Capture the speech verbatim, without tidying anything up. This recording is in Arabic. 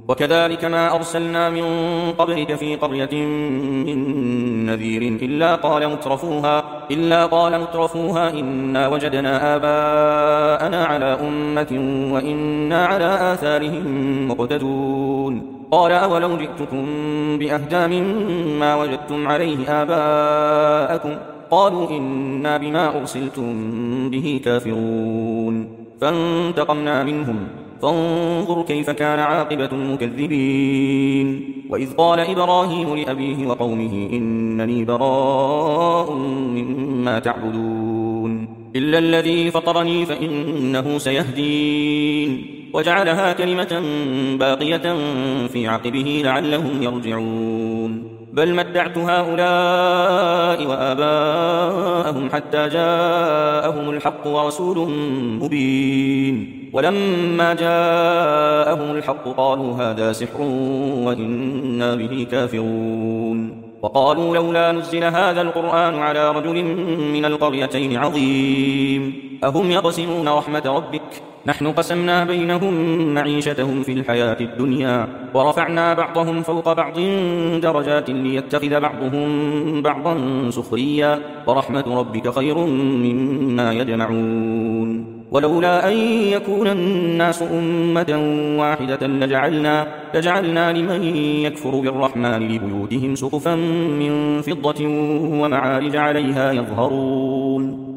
وكذلك ما أرسلنا من قبلك في قرية من نذير إلا قال مترفوها, إلا قال مترفوها إنا وجدنا آباءنا على أمة وإنا على آثارهم مقتدون. قال أولو جئتكم بأهدى مما وجدتم عليه آباءكم قالوا إنا بما أرسلتم به كافرون. فانتقمنا منهم فانظر كيف كان عاقبة المكذبين. وإذ قال إبراهيم لأبيه وقومه إنني براء مما تعبدون إلا الذي فطرني فإنه سيهدين. وجعلها كلمة باقية في عقبه لعلهم يرجعون. بل متعت هؤلاء وآباءهم حتى جاءهم الحق ورسول مبين. ولما جاءهم الحق قالوا هذا سحر وإنا به كافرون. وقالوا لولا نزل هذا القرآن على رجل من القريتين عظيم أهم يقسمون رحمة ربك نحن قسمنا بينهم معيشتهم في الحياة الدنيا ورفعنا بعضهم فوق بعض درجات ليتخذ بعضهم بعضا سخريا ورحمة ربك خير مما يجمعون. ولولا أن يكون الناس أمة واحدة لجعلنا, لجعلنا لمن يكفر بالرحمن لبيوتهم سقفا من فضة ومعارج عليها يظهرون.